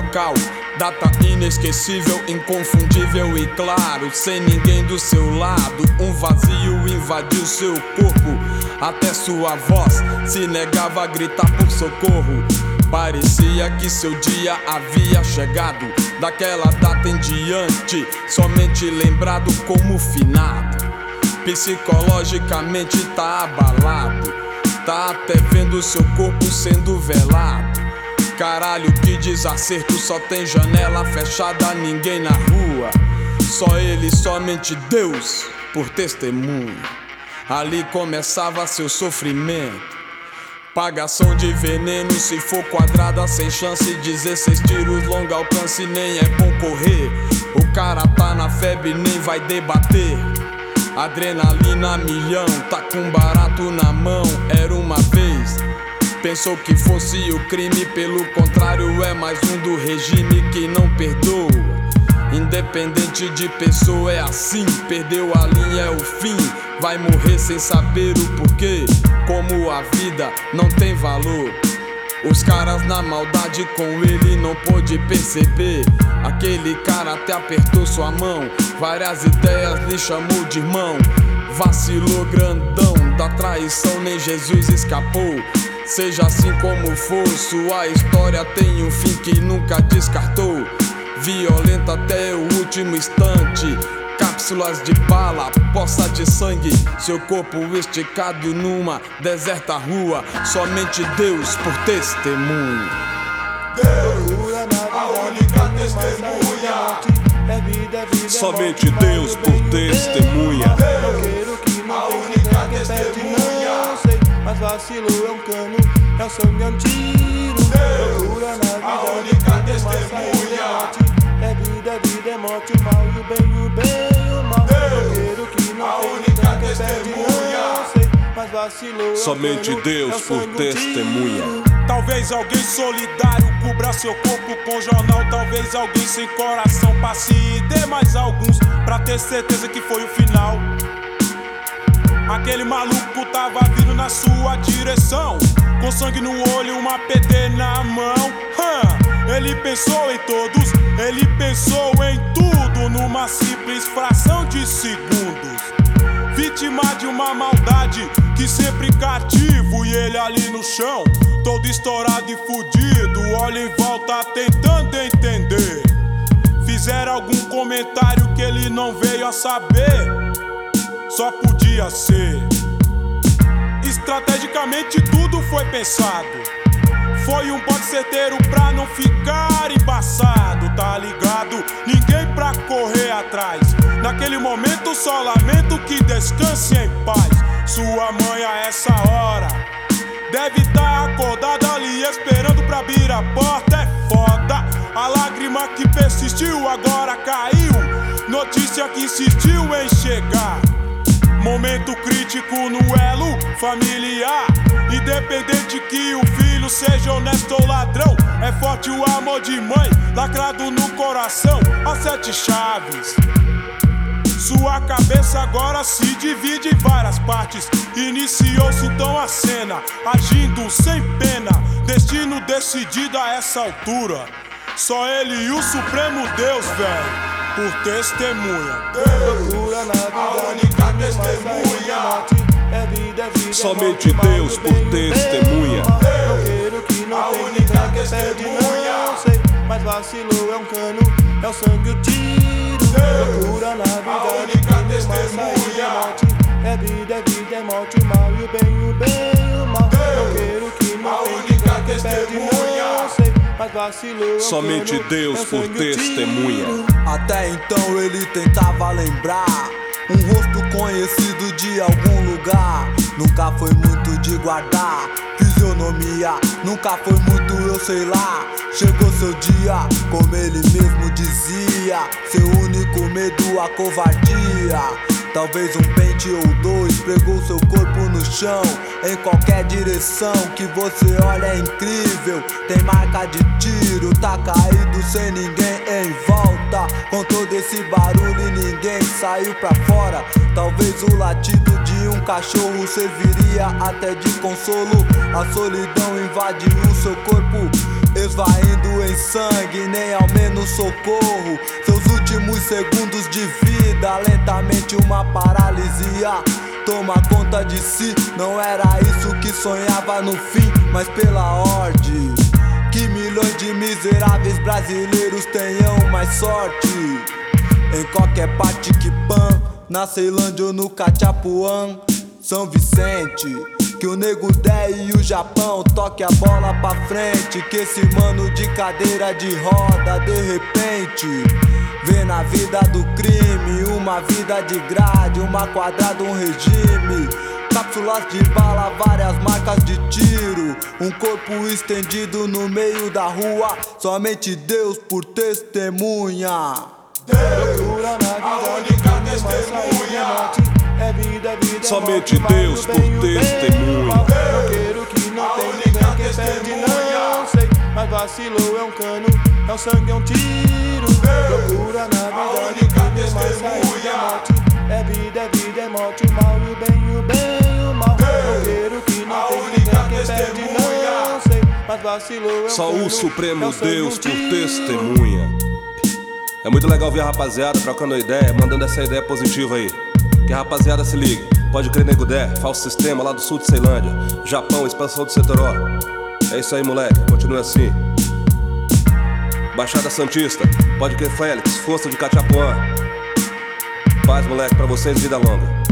local. Data inesquecível, inconfundível e claro. Sem ninguém do seu lado, um vazio invadiu seu corpo. Até sua voz se negava a gritar por socorro. Parecia que seu dia havia chegado. Daquela data em diante, somente lembrado como finado. Psicologicamente tá abalado, tá até vendo seu corpo sendo velado. Caralho, que desacerto, só tem janela fechada, ninguém na rua. Só ele, somente Deus, por testemunho. Ali começava seu sofrimento. Pagação de veneno, se for quadrada, sem chance. 16 tiros, longo alcance, nem é bom correr. O cara tá na febre, nem vai debater. Adrenalina milhão, tá com barato na mão. Era uma vez, pensou que fosse o crime. Pelo contrário, é mais um do regime que não perdoa. Independente de pessoa, é assim. Perdeu a linha, é o fim. Vai morrer sem saber o porquê. Como a vida não tem valor. Os caras na maldade com ele não pôde perceber. Aquele cara até apertou sua mão. Várias ideias lhe chamou de irmão. Vacilou grandão, da traição nem Jesus escapou. Seja assim como for, sua história tem um fim que nunca descartou. Violenta até o último instante. Cápsulas de bala, poça de sangue. Seu corpo esticado numa deserta rua. Somente Deus por testemunho. Deus, a única testemunha. Somente Deus por testemunha. Deus, a única testemunha. Mas vacilou, é um cano, é o sangue, é um tiro. Deus, a única testemunha. É vida, é morte, o mal e o bem, o bem e o mal. Deus, que não a única testemunha. Mas vacilou, somente Deus por testemunha. Talvez alguém solidário cubra seu corpo com jornal. Talvez alguém sem coração passe e dê mais alguns pra ter certeza que foi o final. Aquele maluco tava vindo na sua direção, com sangue no olho, uma PT na mão. Ele pensou em todos, ele pensou em tudo, numa simples fração de segundos. Vítima de uma maldade que sempre cativo. E ele ali no chão, todo estourado e fudido. Olha em volta tentando entender. Fizeram algum comentário que ele não veio a saber. Só podia ser. Estrategicamente tudo foi pensado. Foi um bote certeiro pra não ficar embaçado, tá ligado? Ninguém pra correr atrás. Naquele momento só lamento que descanse em paz. Sua mãe a essa hora deve tá acordada ali esperando pra abrir a porta. É foda, a lágrima que persistiu agora caiu. Notícia que insistiu em chegar. Momento crítico no elo familiar. Independente que o filho seja honesto ou ladrão, é forte o amor de mãe, lacrado no coração, as 7 chaves. Sua cabeça agora se divide em várias partes. Iniciou-se então a cena, agindo sem pena. Destino decidido a essa altura. Só ele e o Supremo Deus, velho, por testemunha. Deus, a única testemunha. Somente Deus por testemunha. Deus, a única testemunha. Mas vacilou, é um cano, é o sangue, o tiro. Deus, a única testemunha. É vida, é morte, o mal e o bem e o mal. Deus, a única testemunha. Mas vacilou, somente Deus por testemunha. Até então ele tentava lembrar um rosto conhecido de algum lugar. Nunca foi muito de guardar fisionomia, nunca foi muito eu sei lá. Chegou seu dia, como ele mesmo dizia. Seu único medo, a covardia. Talvez um pente ou dois pregou seu corpo no chão. Em qualquer direção que você olha é incrível. Tem marca de tiro, tá caído sem ninguém em volta. Com todo esse barulho e ninguém saiu pra fora. Talvez o latido de um cachorro serviria até de consolo. A solidão invadiu o seu corpo. esvaindo em sangue, nem ao menos socorro. Seus últimos segundos de vida, lentamente uma paralisia toma conta de si. Não era isso que sonhava no fim, mas pela ordem que milhões de miseráveis brasileiros tenham mais sorte. Em qualquer parte que pan, na Ceilândia ou no Cachapuã, São Vicente, que o Nego Dé e o Japão toque a bola pra frente. Que esse mano de cadeira de roda de repente vê na vida do crime uma vida de grade, uma quadrada, um regime. Cápsulas de bala, várias marcas de tiro, um corpo estendido no meio da rua. Somente Deus por testemunha. Loucura na vida, a única testemunha. É vida, é vida, somente Deus por testemunha. Roqueiro que não tem ninguém que perde, não sei. Mas vacilou, é um cano, é um sangue, é um tiro. Loucura na vida, a única testemunha. É vida, é morte, o mal e o bem, o bem e o mal. Roqueiro que não tem ninguém que perde, não sei. Mas vacilou, é um só cano, o Supremo é um sangue, Deus um por tiro. testemunha. É muito legal ver a rapaziada trocando ideia, mandando essa ideia positiva aí. Que a rapaziada se ligue. Pode crer, Nego Dé, falso sistema lá do sul de Ceilândia, Japão, expansão do Setoró. É isso aí, moleque, continue assim. Baixada Santista, pode crer, Félix, força de Cachapuã. Paz, moleque, pra vocês, vida longa.